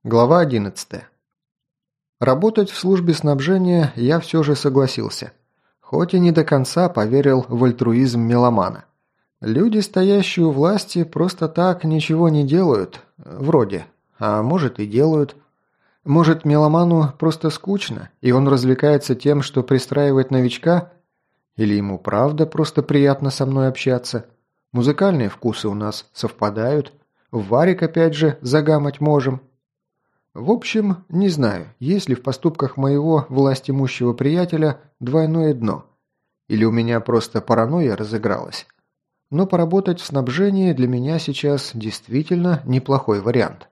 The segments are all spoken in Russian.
Глава 11. Работать в службе снабжения я все же согласился. Хоть и не до конца поверил в альтруизм меломана. Люди, стоящие у власти, просто так ничего не делают. Вроде. А может и делают. Может, меломану просто скучно, и он развлекается тем, что пристраивает новичка? Или ему правда просто приятно со мной общаться? Музыкальные вкусы у нас совпадают. В варик опять же загамать можем. В общем, не знаю, есть ли в поступках моего властимущего приятеля двойное дно. Или у меня просто паранойя разыгралась. Но поработать в снабжении для меня сейчас действительно неплохой вариант.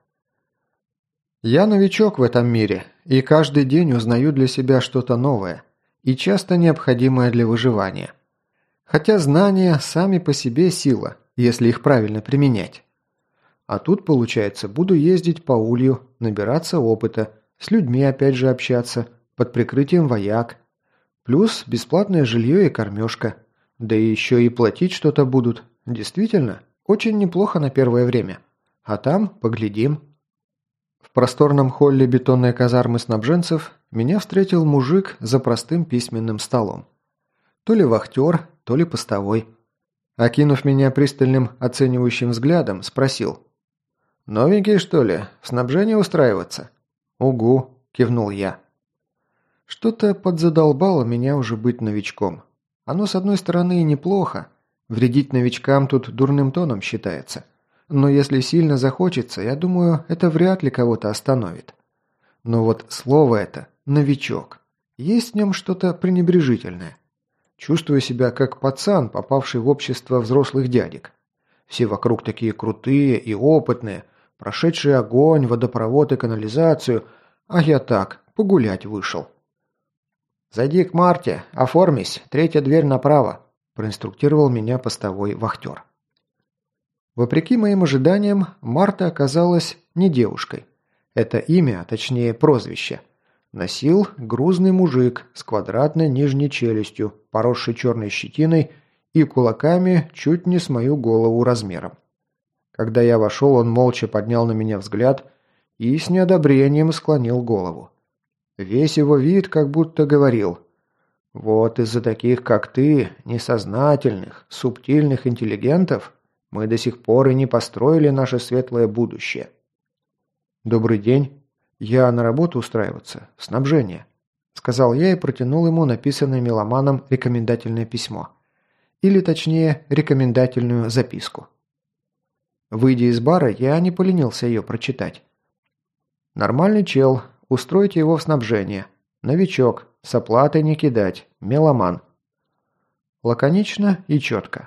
Я новичок в этом мире, и каждый день узнаю для себя что-то новое, и часто необходимое для выживания. Хотя знания сами по себе сила, если их правильно применять. А тут, получается, буду ездить по улью, набираться опыта, с людьми опять же общаться, под прикрытием вояк. Плюс бесплатное жилье и кормежка. Да и еще и платить что-то будут. Действительно, очень неплохо на первое время. А там поглядим. В просторном холле бетонной казармы снабженцев меня встретил мужик за простым письменным столом. То ли вахтер, то ли постовой. Окинув меня пристальным оценивающим взглядом, спросил: «Новенький, что ли? В снабжении устраиваться?» «Угу», – кивнул я. Что-то подзадолбало меня уже быть новичком. Оно, с одной стороны, и неплохо. Вредить новичкам тут дурным тоном считается. Но если сильно захочется, я думаю, это вряд ли кого-то остановит. Но вот слово это «новичок». Есть в нем что-то пренебрежительное. Чувствую себя как пацан, попавший в общество взрослых дядек. Все вокруг такие крутые и опытные, прошедшие огонь, водопровод и канализацию, а я так, погулять вышел. «Зайди к Марте, оформись, третья дверь направо», – проинструктировал меня постовой вахтер. Вопреки моим ожиданиям, Марта оказалась не девушкой. Это имя, а точнее прозвище, носил грузный мужик с квадратной нижней челюстью, поросший черной щетиной и кулаками чуть не с мою голову размером. Когда я вошел, он молча поднял на меня взгляд и с неодобрением склонил голову. Весь его вид как будто говорил: «Вот из-за таких, как ты, несознательных, субтильных интеллигентов, мы до сих пор и не построили наше светлое будущее». «Добрый день. Я на работу устраиваться, в снабжение», – сказал я и протянул ему написанное меломаном рекомендательное письмо. Или точнее, рекомендательную записку. Выйдя из бара, я не поленился ее прочитать. Нормальный чел, устройте его в снабжение. Новичок, с оплатой не кидать, меломан. Лаконично и четко.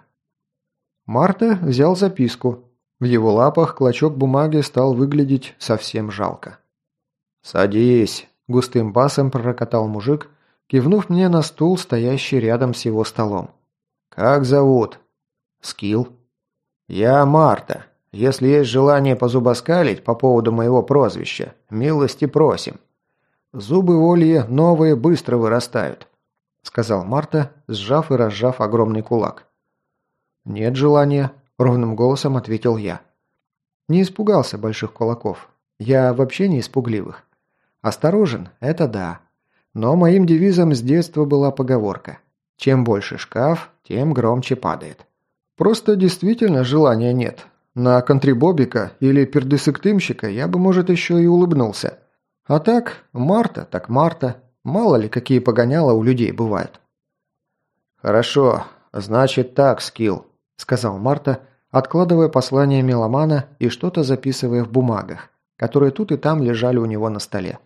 Марта взял записку. В его лапах клочок бумаги стал выглядеть совсем жалко. «Садись», – густым басом пророкотал мужик, кивнув мне на стул, стоящий рядом с его столом. «Как зовут?» «Скилл». «Я Марта. Если есть желание позубоскалить по поводу моего прозвища, милости просим. Зубы в Олье новые быстро вырастают», – сказал Марта, сжав и разжав огромный кулак. «Нет желания», – ровным голосом ответил я. Не испугался больших кулаков. Я вообще не испугливых. Осторожен – это да. Но моим девизом с детства была поговорка: чем больше шкаф, тем громче падает. Просто действительно желания нет. На контрибобика или пердысыктымщика я бы, может, еще и улыбнулся. А так, Марта, так Марта. Мало ли, какие погоняла у людей бывают. «Хорошо, значит так, Скилл», – сказал Марта, откладывая послание меломана и что-то записывая в бумагах, которые тут и там лежали у него на столе.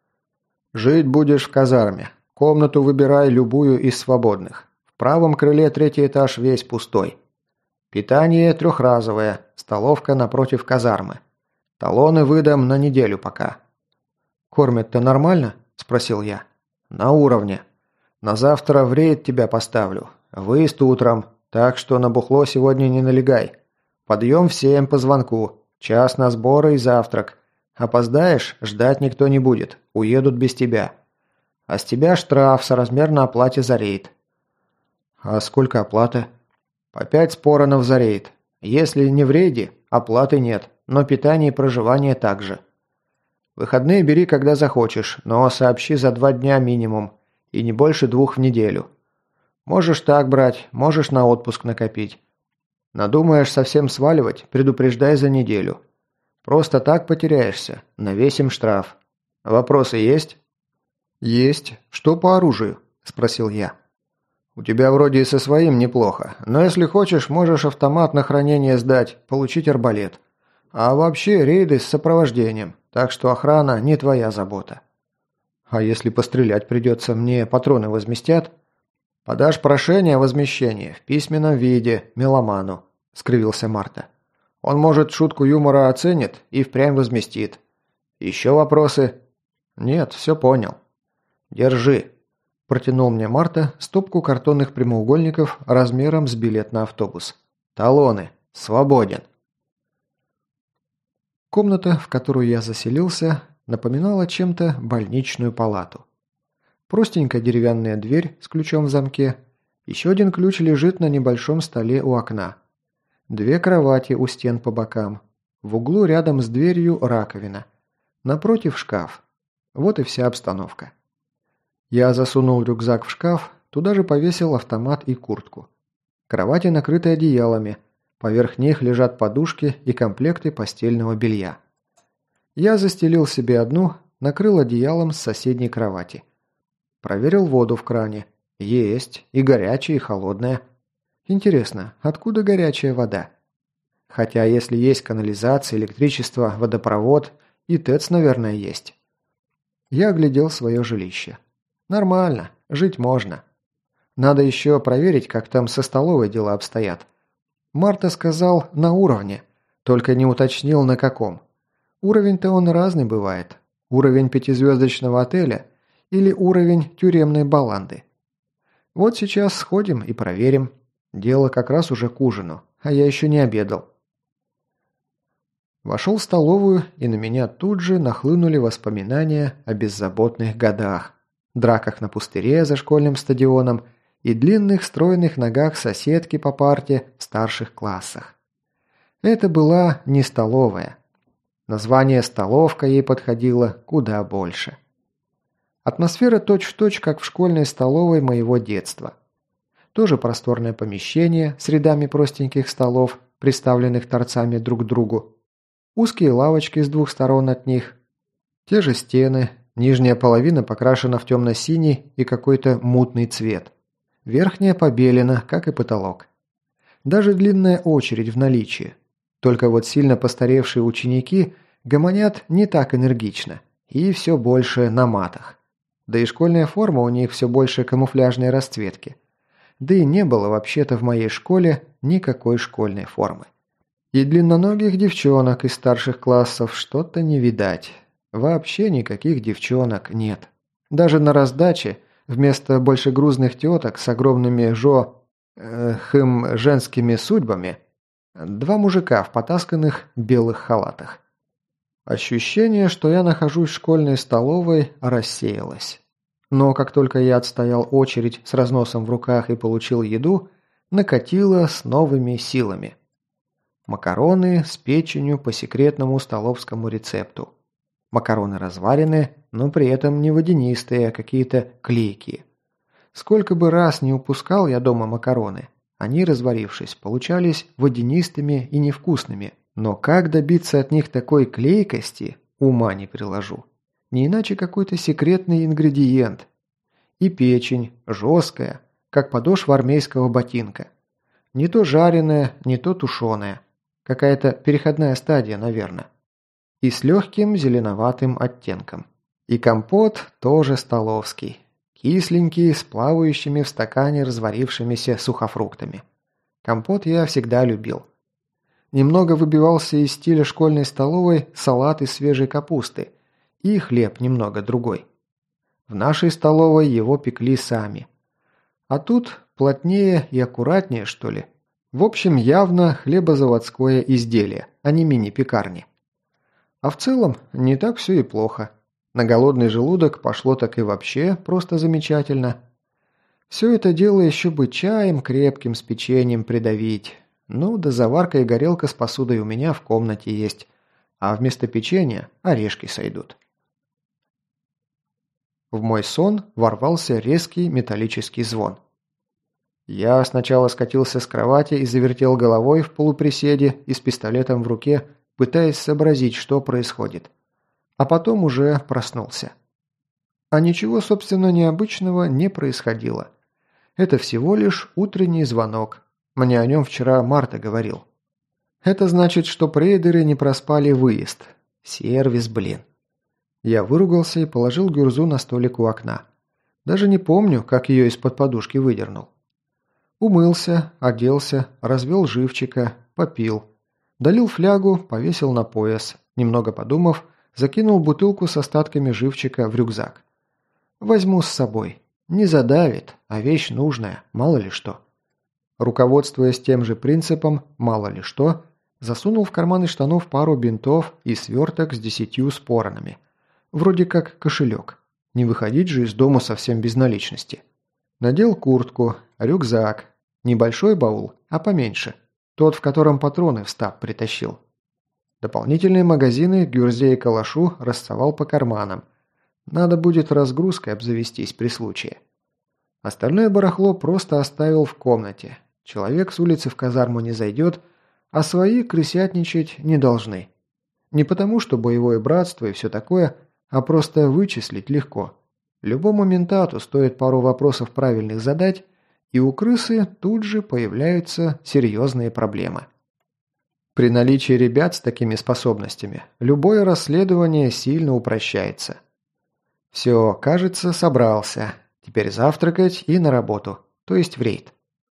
«Жить будешь в казарме. Комнату выбирай любую из свободных. В правом крыле третий этаж весь пустой. Питание трехразовое, столовка напротив казармы. Талоны выдам на неделю пока». «Кормят-то нормально?» – спросил я. «На уровне. На завтра в рейд тебя поставлю. Выезд утром, так что на бухло сегодня не налегай. Подъем в 7 по звонку. Час на сборы и завтрак. Опоздаешь – ждать никто не будет. Уедут без тебя. А с тебя штраф соразмерно оплате за рейд». «А сколько оплата?» «По 5 споронов за рейд. Если не в рейде, оплаты нет, но питание и проживание также». Выходные бери, когда захочешь, но сообщи за 2 дня минимум, и не больше 2 в неделю. Можешь так брать, можешь на отпуск накопить. Надумаешь совсем сваливать, предупреждай за неделю. Просто так потеряешься, навесим штраф. Вопросы есть?» «Есть. Что по оружию?» – спросил я. «У тебя вроде и со своим неплохо, но если хочешь, можешь автомат на хранение сдать, получить арбалет. А вообще рейды с сопровождением, так что охрана не твоя забота». «А если пострелять придется, мне патроны возместят?» «Подашь прошение о возмещении в письменном виде меломану», – скривился Марта. «Он, может, шутку юмора оценит и впрямь возместит. Еще вопросы?» «Нет, все понял». «Держи». Протянул мне Марта стопку картонных прямоугольников размером с билет на автобус. «Талоны. Свободен». Комната, в которую я заселился, напоминала чем-то больничную палату. Простенькая деревянная дверь с ключом в замке. Еще один ключ лежит на небольшом столе у окна. 2 кровати у стен по бокам. В углу рядом с дверью раковина. Напротив шкаф. Вот и вся обстановка. Я засунул рюкзак в шкаф, туда же повесил автомат и куртку. Кровати накрыты одеялами. Поверх них лежат подушки и комплекты постельного белья. Я застелил себе одну, накрыл одеялом с соседней кровати. Проверил воду в кране. Есть. И горячая, и холодная. Интересно, откуда горячая вода? Хотя, если есть канализация, электричество, водопровод, и ТЭЦ, наверное, есть. Я оглядел свое жилище. Нормально, жить можно. Надо еще проверить, как там со столовой дела обстоят. Марта сказал, на уровне, только не уточнил, на каком. Уровень-то он разный бывает. Уровень 5-звездочного отеля или уровень тюремной баланды. Вот сейчас сходим и проверим. Дело как раз уже к ужину, а я еще не обедал. Вошел в столовую, и на меня тут же нахлынули воспоминания о беззаботных годах. Драках на пустыре за школьным стадионом и длинных стройных ногах соседки по парте в старших классах. Это была не столовая. Название «столовка» ей подходило куда больше. Атмосфера точь-в-точь, как в школьной столовой моего детства. Тоже просторное помещение с рядами простеньких столов, приставленных торцами друг к другу. Узкие лавочки с 2 сторон от них. Те же стены. Нижняя половина покрашена в темно-синий и какой-то мутный цвет. Верхняя побелена, как и потолок. Даже длинная очередь в наличии. Только вот сильно постаревшие ученики гомонят не так энергично. И все больше на матах. Да и школьная форма у них все больше камуфляжной расцветки. Да и не было вообще-то в моей школе никакой школьной формы. И длинноногих девчонок из старших классов что-то не видать. Вообще никаких девчонок нет. Даже на раздаче вместо большегрузных теток с огромными женскими судьбами 2 мужика в потасканных белых халатах. Ощущение, что я нахожусь в школьной столовой, рассеялось. Но как только я отстоял очередь с разносом в руках и получил еду, накатило с новыми силами. Макароны с печенью по секретному столовскому рецепту. Макароны разварены, но при этом не водянистые, а какие-то клейкие. Сколько бы раз не упускал я дома макароны, они, разварившись, получались водянистыми и невкусными. Но как добиться от них такой клейкости, ума не приложу. Не иначе какой-то секретный ингредиент. И печень, жесткая, как подошва армейского ботинка. Не то жареная, не то тушеная. Какая-то переходная стадия, наверное. И с легким зеленоватым оттенком. И компот тоже столовский. Кисленький, с плавающими в стакане разварившимися сухофруктами. Компот я всегда любил. Немного выбивался из стиля школьной столовой салат из свежей капусты. И хлеб немного другой. В нашей столовой его пекли сами. А тут плотнее и аккуратнее, что ли. В общем, явно хлебозаводское изделие, а не мини-пекарни. А в целом, не так все и плохо. На голодный желудок пошло так и вообще просто замечательно. Все это дело еще бы чаем крепким с печеньем придавить. Ну, да заварка и горелка с посудой у меня в комнате есть. А вместо печенья орешки сойдут. В мой сон ворвался резкий металлический звон. Я сначала скатился с кровати и завертел головой в полуприседе и с пистолетом в руке, пытаясь сообразить, что происходит. А потом уже проснулся. А ничего, собственно, необычного не происходило. Это всего лишь утренний звонок. Мне о нем вчера Марта говорил. Это значит, что прейдеры не проспали выезд. Сервис, блин. Я выругался и положил гюрзу на столик у окна. Даже не помню, как ее из-под подушки выдернул. Умылся, оделся, развел живчика, попил. Долил флягу, повесил на пояс. Немного подумав, закинул бутылку с остатками живчика в рюкзак. Возьму с собой. Не задавит, а вещь нужная, мало ли что. Руководствуясь тем же принципом «мало ли что», засунул в карманы штанов пару бинтов и сверток с 10 споронами. Вроде как кошелек. Не выходить же из дома совсем без наличности. Надел куртку, рюкзак. Небольшой баул, а поменьше. Тот, в котором патроны в стаб притащил. Дополнительные магазины гюрзе и калашу рассовал по карманам. Надо будет разгрузкой обзавестись при случае. Остальное барахло просто оставил в комнате. Человек с улицы в казарму не зайдет, а свои крысятничать не должны. Не потому, что боевое братство и все такое, а просто вычислить легко. Любому ментату стоит пару вопросов правильных задать, и у крысы тут же появляются серьезные проблемы. При наличии ребят с такими способностями любое расследование сильно упрощается. Все, кажется, собрался. Теперь завтракать и на работу, то есть в рейд.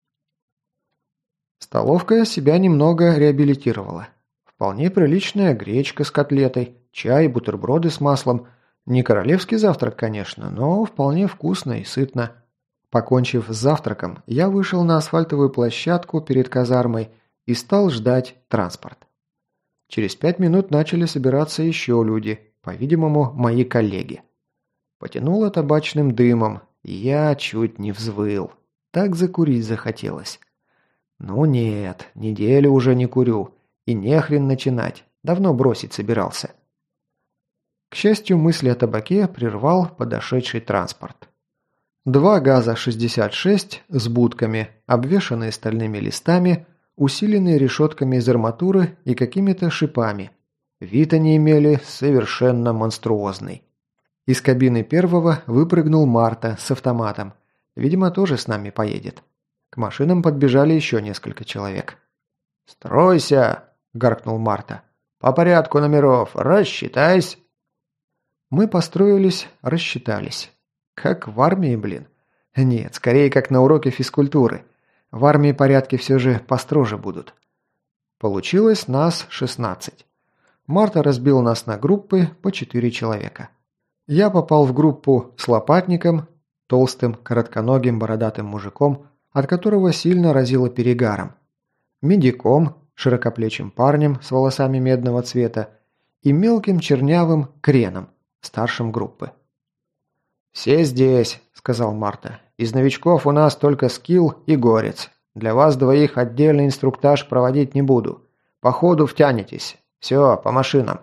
Столовка себя немного реабилитировала. Вполне приличная гречка с котлетой, чай, бутерброды с маслом. Не королевский завтрак, конечно, но вполне вкусно и сытно. Покончив с завтраком, я вышел на асфальтовую площадку перед казармой и стал ждать транспорт. Через 5 минут начали собираться еще люди, по-видимому, мои коллеги. Потянуло табачным дымом, и я чуть не взвыл. Так закурить захотелось. Ну нет, неделю уже не курю, и нехрен начинать, давно бросить собирался. К счастью, мысли о табаке прервал подошедший транспорт. 2 ГАЗа-66 с будками, обвешанные стальными листами, усиленные решетками из арматуры и какими-то шипами. Вид они имели совершенно монструозный. Из кабины первого выпрыгнул Марта с автоматом. Видимо, тоже с нами поедет. К машинам подбежали еще несколько человек. «Стройся!» – гаркнул Марта. «По порядку номеров. Рассчитайся!» Мы построились, рассчитались. Как в армии, блин. Нет, скорее как на уроке физкультуры. В армии порядки все же построже будут. Получилось нас 16. Марта разбил нас на группы по 4 человека. Я попал в группу с лопатником, толстым, коротконогим, бородатым мужиком, от которого сильно разило перегаром, медиком, широкоплечим парнем с волосами медного цвета и мелким чернявым креном, старшим группы. «Все здесь», — сказал Марта. «Из новичков у нас только Скилл и Горец. Для вас двоих отдельный инструктаж проводить не буду. По ходу втянетесь. Все, по машинам».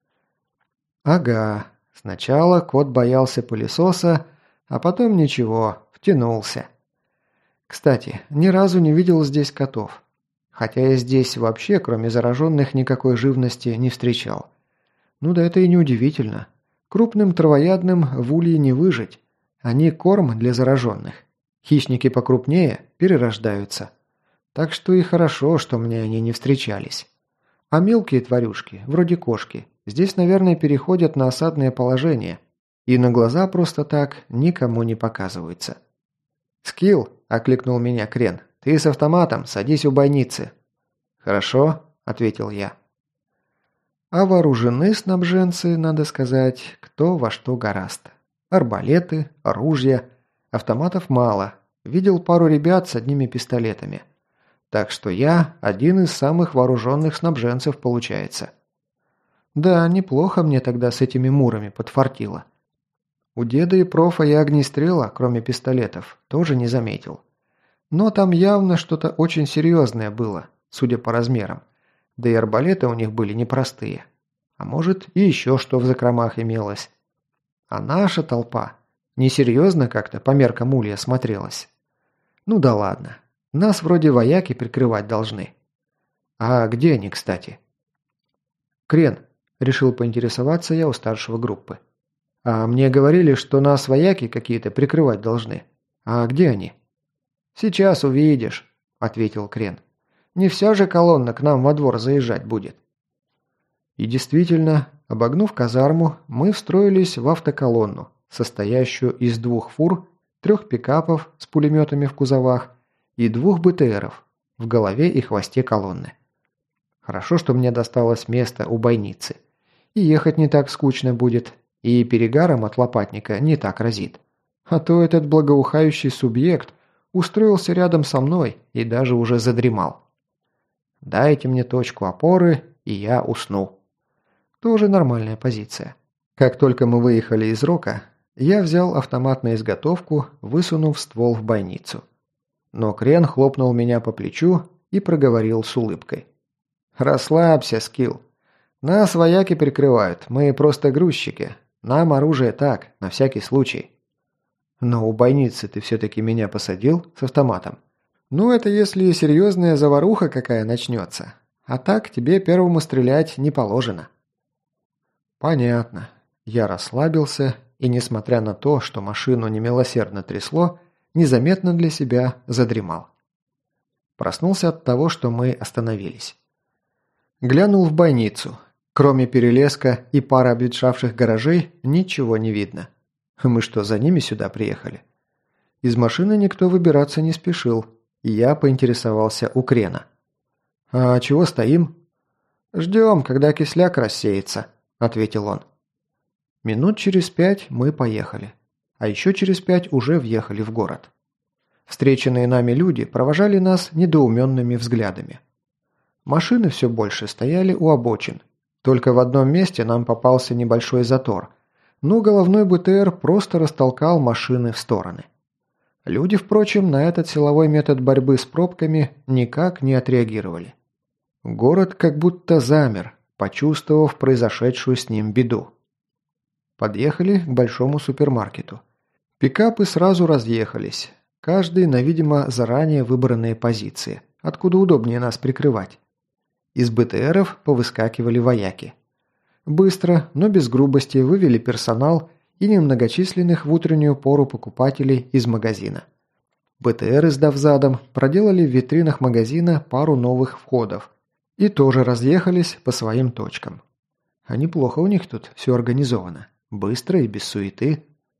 Ага. Сначала кот боялся пылесоса, а потом ничего, втянулся. Кстати, ни разу не видел здесь котов. Хотя я здесь вообще, кроме зараженных, никакой живности не встречал. Ну да это и не удивительно. Крупным травоядным в улье не выжить. Они корм для зараженных. Хищники покрупнее перерождаются. Так что и хорошо, что мне они не встречались. А мелкие тварюшки, вроде кошки, здесь, наверное, переходят на осадное положение. И на глаза просто так никому не показываются. «Скилл!» – окликнул меня Крен. «Ты с автоматом, садись у бойницы». «Хорошо», – ответил я. А вооружены снабженцы, надо сказать, кто во что гораст. Арбалеты, ружья, автоматов мало. Видел пару ребят с одними пистолетами. Так что я один из самых вооруженных снабженцев получается. Да, неплохо мне тогда с этими мурами подфартило. У деда и профа я огнестрела, кроме пистолетов, тоже не заметил. Но там явно что-то очень серьезное было, судя по размерам. Да и арбалеты у них были непростые. А может, и еще что в закромах имелось. А наша толпа, Несерьезно как-то по меркам улья смотрелось. Ну да ладно. Нас вроде вояки прикрывать должны. А где они, кстати? Крен, решил поинтересоваться я у старшего группы. А мне говорили, что нас вояки какие-то прикрывать должны. А где они? Сейчас увидишь, ответил Крен. Не вся же колонна к нам во двор заезжать будет. И действительно, обогнув казарму, мы встроились в автоколонну, состоящую из 2 фур, 3 пикапов с пулеметами в кузовах и 2 БТРов в голове и хвосте колонны. Хорошо, что мне досталось место у бойницы. И ехать не так скучно будет, и перегаром от лопатника не так разит. А то этот благоухающий субъект устроился рядом со мной и даже уже задремал. Дайте мне точку опоры, и я усну. Тоже нормальная позиция. Как только мы выехали из рока, я взял автомат на изготовку, высунув ствол в бойницу. Но Крен хлопнул меня по плечу и проговорил с улыбкой. «Расслабься, Скилл. Нас вояки прикрывают, мы просто грузчики. Нам оружие так, на всякий случай». «Но у бойницы ты все-таки меня посадил с автоматом?» «Ну, это если серьезная заваруха какая начнется. А так тебе первому стрелять не положено». «Понятно». Я расслабился и, несмотря на то, что машину немилосердно трясло, незаметно для себя задремал. Проснулся от того, что мы остановились. Глянул в бойницу. Кроме перелеска и пары обветшавших гаражей, ничего не видно. Мы что, за ними сюда приехали? Из машины никто выбираться не спешил, и я поинтересовался у Крена. «А чего стоим?» «Ждем, когда кисляк рассеется», – ответил он. Минут через 5 мы поехали, а еще через 5 уже въехали в город. Встреченные нами люди провожали нас недоуменными взглядами. Машины все больше стояли у обочин. Только в одном месте нам попался небольшой затор, но головной БТР просто растолкал машины в стороны. Люди, впрочем, на этот силовой метод борьбы с пробками никак не отреагировали. Город как будто замер, почувствовав произошедшую с ним беду. Подъехали к большому супермаркету. Пикапы сразу разъехались, каждый на, видимо, заранее выбранные позиции, откуда удобнее нас прикрывать. Из БТРов повыскакивали вояки. Быстро, но без грубости вывели персонал и немногочисленных в утреннюю пору покупателей из магазина. БТР, сдав задом, проделали в витринах магазина пару новых входов и тоже разъехались по своим точкам. А неплохо у них тут все организовано. Быстро и без суеты.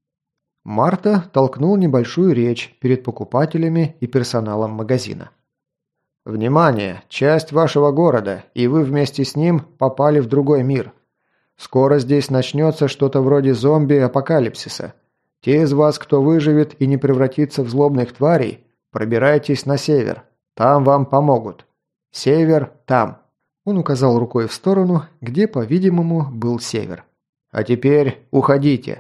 Марта толкнул небольшую речь перед покупателями и персоналом магазина. «Внимание! Часть вашего города, и вы вместе с ним попали в другой мир. Скоро здесь начнется что-то вроде зомби-апокалипсиса. Те из вас, кто выживет и не превратится в злобных тварей, пробирайтесь на север. Там вам помогут. Север там». Он указал рукой в сторону, где, по-видимому, был север. «А теперь уходите».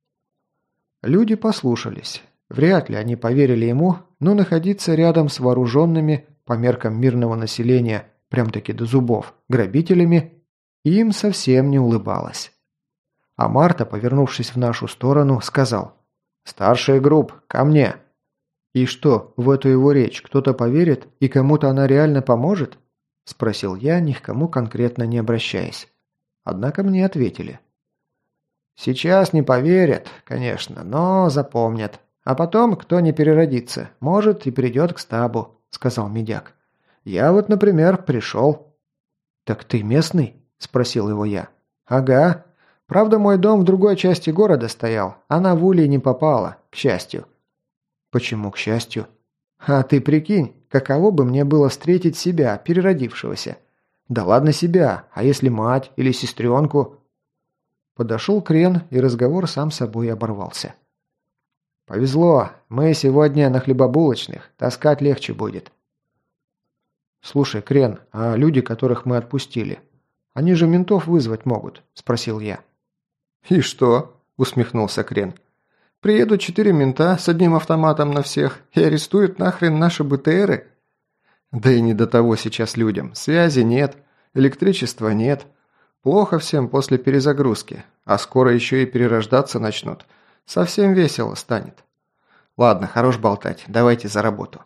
Люди послушались. Вряд ли они поверили ему, но находиться рядом с вооруженными, по меркам мирного населения, прям-таки до зубов, грабителями, им совсем не улыбалось. А Марта, повернувшись в нашу сторону, сказал: «Старший групп, ко мне!» «И что, в эту его речь кто-то поверит, и кому-то она реально поможет?» – спросил я, ни к кому конкретно не обращаясь. Однако мне ответили. «Сейчас не поверят, конечно, но запомнят. А потом, кто не переродится, может и придет к стабу», – сказал медяк. «Я вот, например, пришел». «Так ты местный?» – спросил его я. «Ага. Правда, мой дом в другой части города стоял. Она в улей не попала, к счастью». «Почему к счастью?» «А ты прикинь, каково бы мне было встретить себя, переродившегося. Да ладно себя, а если мать или сестренку?» Подошел Крен, и разговор сам собой оборвался. «Повезло, мы сегодня на хлебобулочных, таскать легче будет». «Слушай, Крен, а люди, которых мы отпустили, они же ментов вызвать могут?» – спросил я. «И что?» – усмехнулся Крен. «Приедут 4 мента с одним автоматом на всех и арестуют нахрен наши БТРы? Да и не до того сейчас людям. Связи нет, электричества нет. Плохо всем после перезагрузки, а скоро еще и перерождаться начнут. Совсем весело станет. Ладно, хорош болтать, давайте за работу.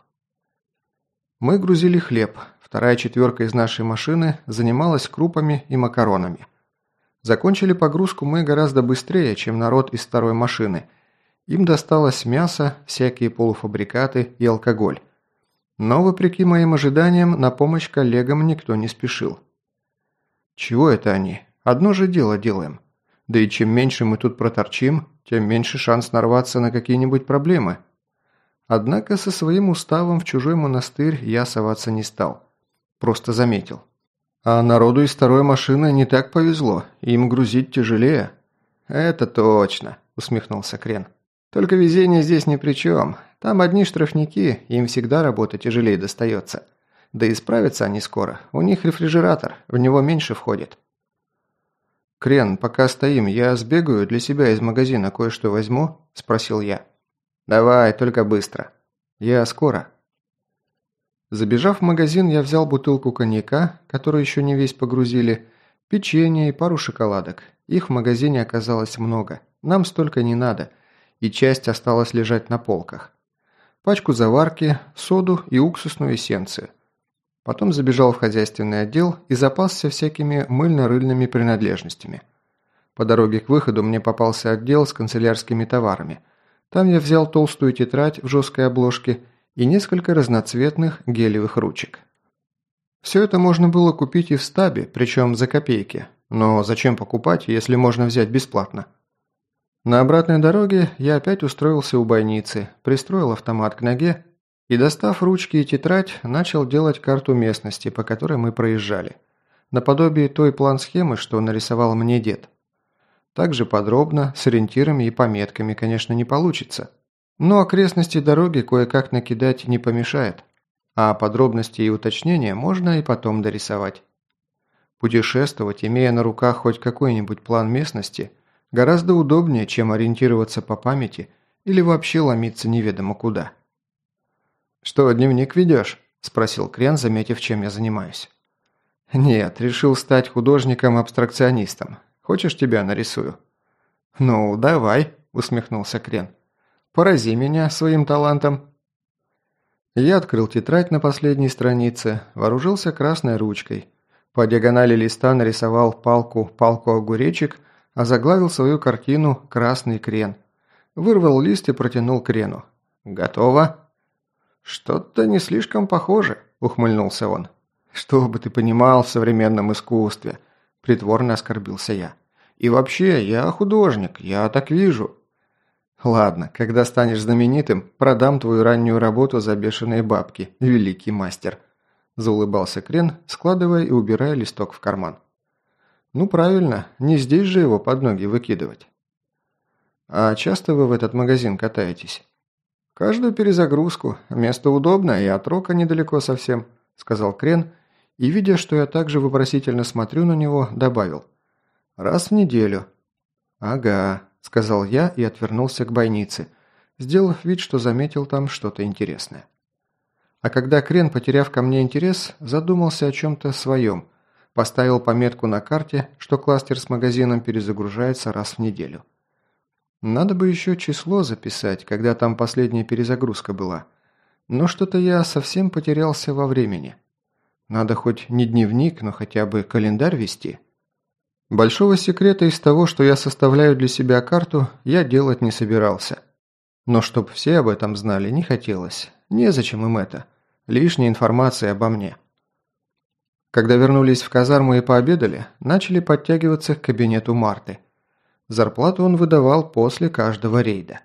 Мы грузили хлеб. Вторая четверка из нашей машины занималась крупами и макаронами. Закончили погрузку мы гораздо быстрее, чем народ из второй машины. Им досталось мясо, всякие полуфабрикаты и алкоголь. Но, вопреки моим ожиданиям, на помощь коллегам никто не спешил. Чего это они? Одно же дело делаем. Да и чем меньше мы тут проторчим, тем меньше шанс нарваться на какие-нибудь проблемы. Однако со своим уставом в чужой монастырь я соваться не стал. Просто заметил. А народу из второй машины не так повезло, им грузить тяжелее. «Это точно», – усмехнулся Крен. «Только везение здесь ни при чем. Там одни штрафники, им всегда работа тяжелее достается. Да и справятся они скоро. У них рефрижератор, в него меньше входит». «Крен, пока стоим, я сбегаю для себя из магазина кое-что возьму?» – спросил я. «Давай, только быстро. Я скоро». Забежав в магазин, я взял бутылку коньяка, которую еще не весь погрузили, печенье и пару шоколадок. Их в магазине оказалось много, нам столько не надо, и часть осталась лежать на полках. Пачку заварки, соду и уксусную эссенцию. Потом забежал в хозяйственный отдел и запасся всякими мыльно-рыльными принадлежностями. По дороге к выходу мне попался отдел с канцелярскими товарами. Там я взял толстую тетрадь в жесткой обложке и несколько разноцветных гелевых ручек. Все это можно было купить и в стабе, причем за копейки. Но зачем покупать, если можно взять бесплатно? На обратной дороге я опять устроился у бойницы, пристроил автомат к ноге и, достав ручки и тетрадь, начал делать карту местности, по которой мы проезжали. Наподобие той план-схемы, что нарисовал мне дед. Также подробно, с ориентирами и пометками, конечно, не получится. Но окрестности дороги кое-как накидать не помешает. А подробности и уточнения можно и потом дорисовать. Путешествовать, имея на руках хоть какой-нибудь план местности, гораздо удобнее, чем ориентироваться по памяти или вообще ломиться неведомо куда. «Что, дневник ведешь?» – спросил Крен, заметив, чем я занимаюсь. «Нет, решил стать художником-абстракционистом. Хочешь, тебя нарисую?» «Ну, давай», – усмехнулся Крен. «Порази меня своим талантом». Я открыл тетрадь на последней странице, вооружился красной ручкой. По диагонали листа нарисовал палку-огуречек, озаглавил свою картину «Красный крен». Вырвал лист и протянул Крену. «Готово?» «Что-то не слишком похоже», – ухмыльнулся он. «Что бы ты понимал в современном искусстве?» – притворно оскорбился я. «И вообще, я художник, я так вижу». «Ладно, когда станешь знаменитым, продам твою раннюю работу за бешеные бабки, великий мастер», – заулыбался Крен, складывая и убирая листок в карман. «Ну правильно, не здесь же его под ноги выкидывать». «А часто вы в этот магазин катаетесь?» «Каждую перезагрузку. Место удобное и от рока недалеко совсем», – сказал Крен, и, видя, что я также вопросительно смотрю на него, добавил. «Раз в неделю». «Ага», – сказал я и отвернулся к бойнице, сделав вид, что заметил там что-то интересное. А когда Крен, потеряв ко мне интерес, задумался о чем-то своем, поставил пометку на карте, что кластер с магазином перезагружается раз в неделю. Надо бы еще число записать, когда там последняя перезагрузка была. Но что-то я совсем потерялся во времени. Надо хоть не дневник, но хотя бы календарь вести. Большого секрета из того, что я составляю для себя карту, я делать не собирался. Но чтоб все об этом знали, не хотелось. Незачем им это. Лишняя информация обо мне. Когда вернулись в казарму и пообедали, начали подтягиваться к кабинету Марты. Зарплату он выдавал после каждого рейда.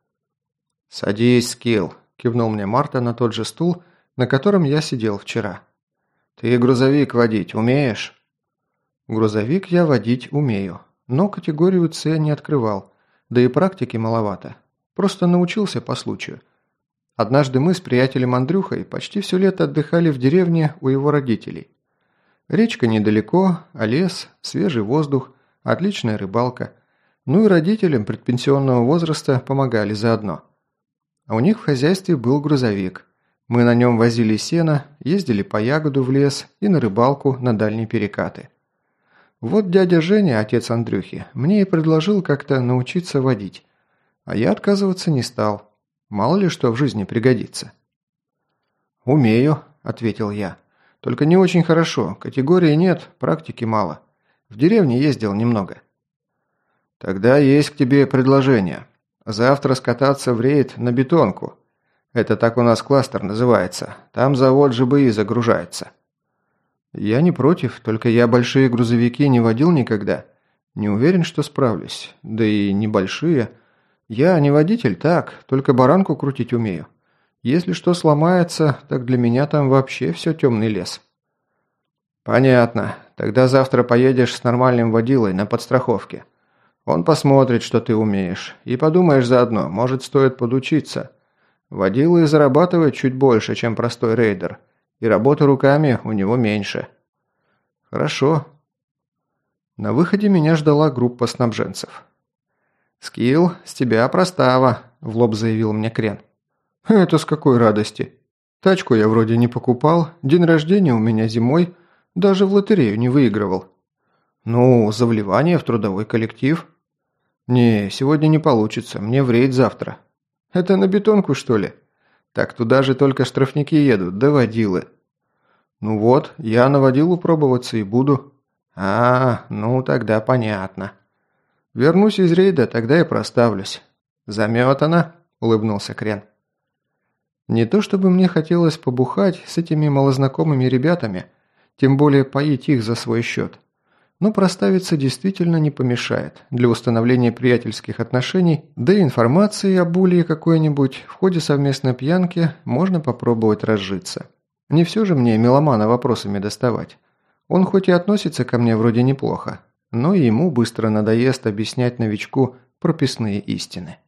«Садись, Скилл», – кивнул мне Марта на тот же стул, на котором я сидел вчера. «Ты грузовик водить умеешь?» Грузовик я водить умею, но категорию С не открывал, да и практики маловато. Просто научился по случаю. Однажды мы с приятелем Андрюхой почти все лето отдыхали в деревне у его родителей. Речка недалеко, а лес, свежий воздух, отличная рыбалка. Ну и родителям предпенсионного возраста помогали заодно. А у них в хозяйстве был грузовик. Мы на нем возили сено, ездили по ягоду в лес и на рыбалку на дальние перекаты. Вот дядя Женя, отец Андрюхи, мне и предложил как-то научиться водить. А я отказываться не стал. Мало ли что в жизни пригодится. «Умею», – ответил я. «Только не очень хорошо. Категории нет, практики мало. В деревне ездил немного». «Тогда есть к тебе предложение. Завтра скататься в рейд на бетонку. Это так у нас кластер называется. Там завод ЖБИ загружается». «Я не против, только я большие грузовики не водил никогда. Не уверен, что справлюсь. Да и небольшие. Я не водитель, так, только баранку крутить умею. Если что сломается, так для меня там вообще все темный лес». «Понятно. Тогда завтра поедешь с нормальным водилой на подстраховке. Он посмотрит, что ты умеешь. И подумаешь заодно, может, стоит подучиться. Водилы зарабатывают чуть больше, чем простой рейдер. И работы руками у него меньше». «Хорошо». На выходе меня ждала группа снабженцев. «Скилл, с тебя простава», – в лоб заявил мне Крен. «Это с какой радости? Тачку я вроде не покупал, день рождения у меня зимой, даже в лотерею не выигрывал». «Ну, за вливание в трудовой коллектив». «Не, сегодня не получится, мне в рейд завтра». «Это на бетонку, что ли?» «Так туда же только штрафники едут, да водилы». «Ну вот, я на водилу пробоваться и буду». Ну тогда понятно. Вернусь из рейда, тогда и проставлюсь». «Заметано», – улыбнулся Крен. Не то чтобы мне хотелось побухать с этими малознакомыми ребятами, тем более поить их за свой счет. Но проставиться действительно не помешает для установления приятельских отношений, да и информации об Улье какой-нибудь в ходе совместной пьянки можно попробовать разжиться. Не все же мне меломана вопросами доставать. Он хоть и относится ко мне вроде неплохо, но и ему быстро надоест объяснять новичку прописные истины.